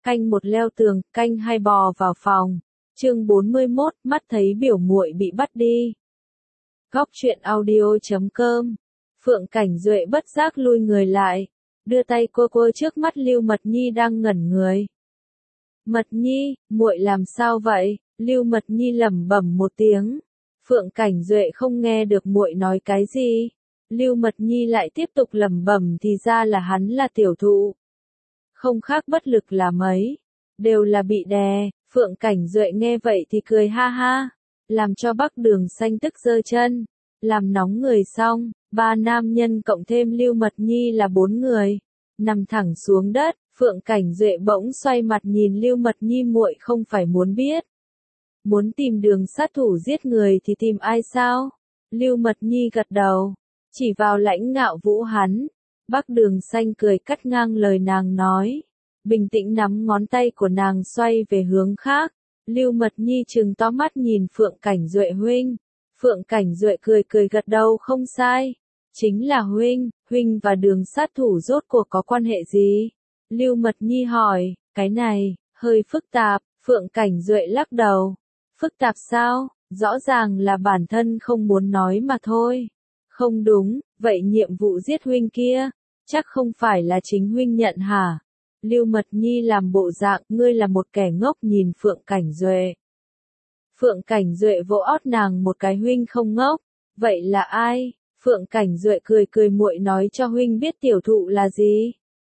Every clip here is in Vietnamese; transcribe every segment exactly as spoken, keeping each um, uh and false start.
Canh một leo tường, canh hai bò vào phòng. Chương bốn mươi mốt, mắt thấy biểu muội bị bắt đi. Góc truyện audio chấm com. Phượng Cảnh Duệ bất giác lui người lại, đưa tay quơ quơ trước mắt Lưu Mật Nhi đang ngẩn người. Mật Nhi, muội làm sao vậy? Lưu Mật Nhi lẩm bẩm một tiếng. Phượng Cảnh Duệ không nghe được muội nói cái gì. Lưu Mật Nhi lại tiếp tục lẩm bẩm thì ra là hắn là tiểu thụ. Không khác bất lực là mấy, đều là bị đè. Phượng Cảnh Duệ nghe vậy thì cười ha ha, làm cho Bắc Đường Xanh tức giơ chân, làm nóng người xong, ba nam nhân cộng thêm Lưu Mật Nhi là bốn người, nằm thẳng xuống đất. Phượng Cảnh Duệ bỗng xoay mặt nhìn Lưu Mật Nhi, muội không phải muốn biết, muốn tìm đường sát thủ giết người thì tìm ai sao? Lưu Mật Nhi gật đầu, chỉ vào Lãnh Ngạo Vũ hắn. Bắc Đường Xanh cười cắt ngang lời nàng nói, bình tĩnh nắm ngón tay của nàng xoay về hướng khác. Lưu Mật Nhi trừng to mắt nhìn Phượng Cảnh Duệ huynh. Phượng Cảnh Duệ cười cười gật đầu, không sai, chính là huynh. Huynh và đường sát thủ rốt cuộc có quan hệ gì? Lưu Mật Nhi hỏi. Cái này hơi phức tạp. Phượng Cảnh Duệ lắc đầu. Phức tạp sao? Rõ ràng là bản thân không muốn nói mà thôi. Không đúng, vậy nhiệm vụ giết huynh kia, chắc không phải là chính huynh nhận hả? Lưu Mật Nhi làm bộ dạng, ngươi là một kẻ ngốc nhìn Phượng Cảnh Duệ. Phượng Cảnh Duệ vỗ ót nàng một cái, huynh không ngốc, vậy là ai? Phượng Cảnh Duệ cười cười, muội nói cho huynh biết tiểu thụ là gì.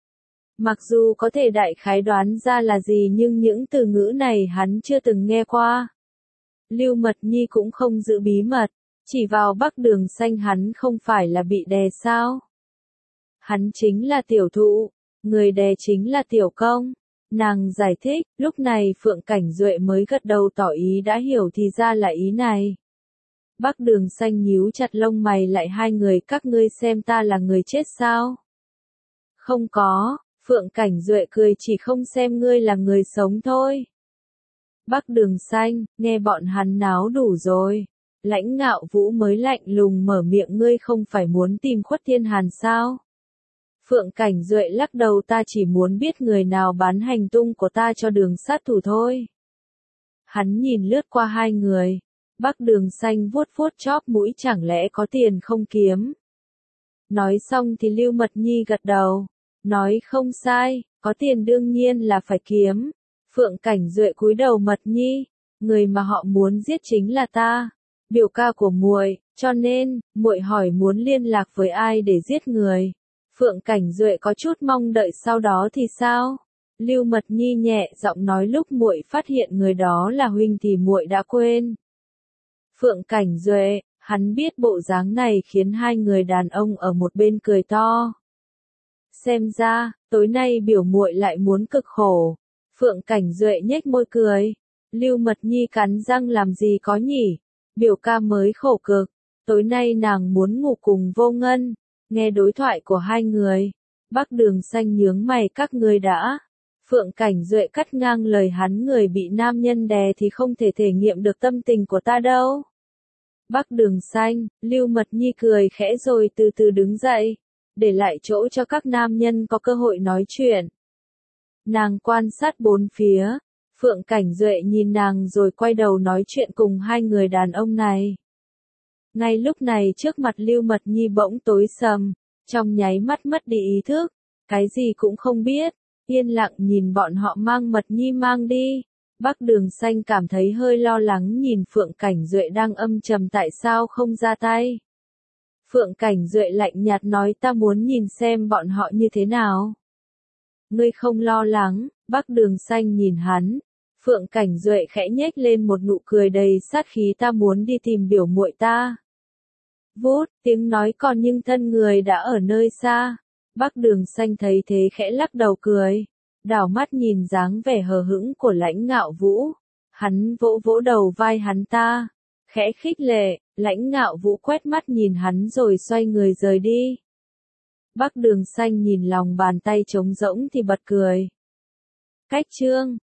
Mặc dù có thể đại khái đoán ra là gì nhưng những từ ngữ này hắn chưa từng nghe qua. Lưu Mật Nhi cũng không giữ bí mật, chỉ vào Bắc Đường Xanh, hắn không phải là bị đè sao? Hắn chính là tiểu thụ, người đè chính là tiểu công. Nàng giải thích, lúc này Phượng Cảnh Duệ mới gật đầu tỏ ý đã hiểu thì ra là ý này. Bắc Đường Xanh nhíu chặt lông mày lại, hai người các ngươi xem ta là người chết sao? Không có, Phượng Cảnh Duệ cười, chỉ không xem ngươi là người sống thôi. Bắc Đường Xanh, nghe bọn hắn náo đủ rồi. Lãnh Ngạo Vũ mới lạnh lùng mở miệng, ngươi không phải muốn tìm Khuất Thiên Hàn sao? Phượng Cảnh Duệ lắc đầu, ta chỉ muốn biết người nào bán hành tung của ta cho đường sát thủ thôi. Hắn nhìn lướt qua hai người. Bắc Đường Xanh vuốt vuốt chóp mũi, chẳng lẽ có tiền không kiếm? Nói xong thì Lưu Mật Nhi gật đầu, nói không sai, có tiền đương nhiên là phải kiếm. Phượng Cảnh Duệ cúi đầu, Mật Nhi, người mà họ muốn giết chính là ta, biểu ca của muội, cho nên muội hỏi muốn liên lạc với ai để giết người. Phượng Cảnh Duệ có chút mong đợi, sau đó thì sao? Lưu Mật Nhi nhẹ giọng nói, lúc muội phát hiện người đó là huynh thì muội đã quên. Phượng Cảnh Duệ, hắn biết bộ dáng này khiến hai người đàn ông ở một bên cười to. Xem ra, tối nay biểu muội lại muốn cực khổ. Phượng Cảnh Duệ nhếch môi cười. Lưu Mật Nhi cắn răng, làm gì có nhỉ? Biểu ca mới khổ cực. Tối nay nàng muốn ngủ cùng Vô Ngân. Nghe đối thoại của hai người, Bắc Đường Xanh nhướng mày, các ngươi đã. Phượng Cảnh Duệ cắt ngang lời hắn, người bị nam nhân đè thì không thể thể nghiệm được tâm tình của ta đâu. Bắc Đường Xanh, Lưu Mật Nhi cười khẽ rồi từ từ đứng dậy, để lại chỗ cho các nam nhân có cơ hội nói chuyện. Nàng quan sát bốn phía, Phượng Cảnh Duệ nhìn nàng rồi quay đầu nói chuyện cùng hai người đàn ông này. Ngay lúc này trước mặt Lưu Mật Nhi bỗng tối sầm, trong nháy mắt mất đi ý thức, cái gì cũng không biết, yên lặng nhìn bọn họ mang Mật Nhi mang đi. Bắc Đường Xanh cảm thấy hơi lo lắng nhìn Phượng Cảnh Duệ đang âm trầm, tại sao không ra tay. Phượng Cảnh Duệ lạnh nhạt nói, ta muốn nhìn xem bọn họ như thế nào. Ngươi không lo lắng? Bắc Đường Xanh nhìn hắn. Phượng Cảnh Duệ khẽ nhếch lên một nụ cười đầy sát khí, ta muốn đi tìm biểu muội ta. Vút, tiếng nói còn nhưng thân người đã ở nơi xa. Bắc Đường Xanh thấy thế khẽ lắc đầu cười, đảo mắt nhìn dáng vẻ hờ hững của Lãnh Ngạo Vũ. Hắn vỗ vỗ đầu vai hắn, ta, khẽ khích lệ. Lãnh Ngạo Vũ quét mắt nhìn hắn rồi xoay người rời đi. Bắc Đường Xanh nhìn lòng bàn tay trống rỗng thì bật cười. Cách chương